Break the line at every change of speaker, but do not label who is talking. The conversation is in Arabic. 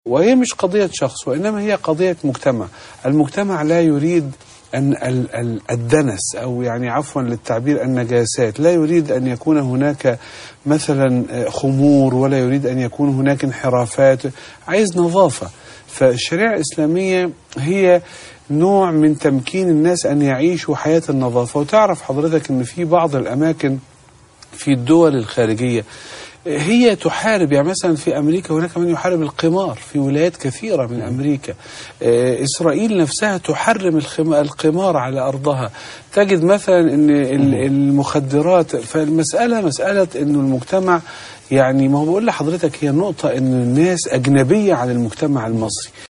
وهي مش قضية شخص، وإنما هي قضية مجتمع. المجتمع لا يريد أن الدنس، أو يعني عفوا للتعبير النجاسات، لا يريد أن يكون هناك مثلا خمور، ولا يريد أن يكون هناك انحرافات، عايز نظافة. فالشريعة الإسلامية هي نوع من تمكين الناس أن يعيشوا حياة النظافة. وتعرف حضرتك أن في بعض الأماكن في الدول الخارجية هي تحارب، يعني مثلا في أمريكا هناك من يحارب القمار في ولايات كثيرة من أمريكا. إسرائيل نفسها تحرم القمار على أرضها. تجد مثلا أن المخدرات. فالمسألة مسألة أن المجتمع، يعني ما هو بقول لحضرتك، هي النقطة أن الناس أجنبية عن المجتمع المصري.